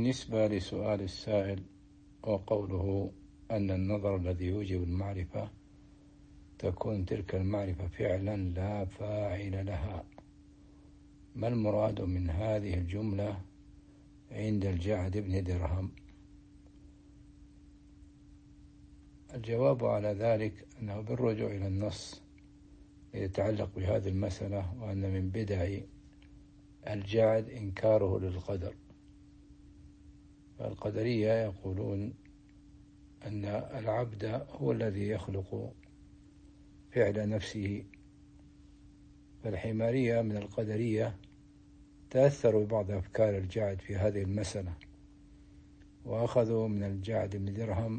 بالنسبة لسؤال السائل وقوله أن النظر الذي يوجب المعرفة تكون تلك المعرفة فعلا لا فاعل لها، ما المراد من هذه الجملة عند الجعد بن درهم؟ الجواب على ذلك أنه بالرجوع إلى النص يتعلق بهذه المسألة، وأن من بدع الجعد إنكاره للقدر. فالقدرية يقولون أن العبد هو الذي يخلق فعل نفسه، فالحمارية من القدرية تأثروا ببعض أفكار الجعد في هذه المسألة، وأخذوا من الجعد بن درهم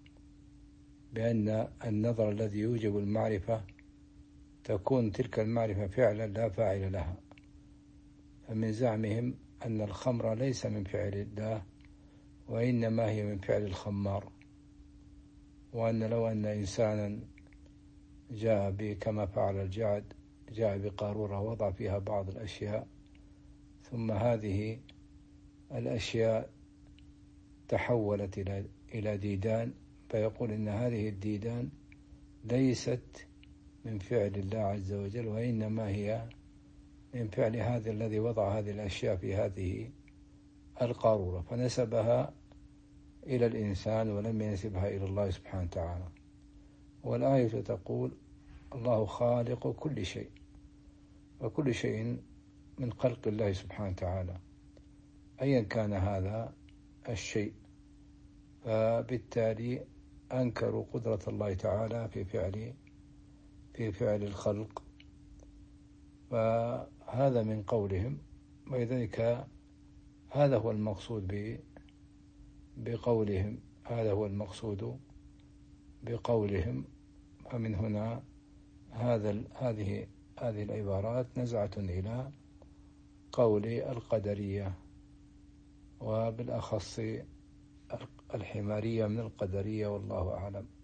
بأن النظر الذي يوجب المعرفة تكون تلك المعرفة فعلا لا فاعل لها، فمن زعمهم أن الخمر ليس من فعل الله وإنما هي من فعل الخمار، وأن لو أن إنسانا جاء كما فعل الجعد، جاء بقارورة وضع فيها بعض الأشياء، ثم هذه الأشياء تحولت إلى ديدان، فيقول إن هذه الديدان ليست من فعل الله عز وجل وإنما هي من فعل هذا الذي وضع هذه الأشياء في هذه القارورة، فنسبها إلى الإنسان ولم ينسبها إلى الله سبحانه وتعالى. والآية تقول: الله خالق كل شيء، وكل شيء من خلق الله سبحانه وتعالى أيا كان هذا الشيء، فبالتالي أنكروا قدرة الله تعالى في فعل الخلق، فهذا من قولهم، ولذلك هذا هو المقصود بقولهم، هذا هو المقصود بقولهم. فمن هنا هذه العبارات نزعة إلى قول القدرية، وبالأخص الحمارية من القدرية، والله أعلم.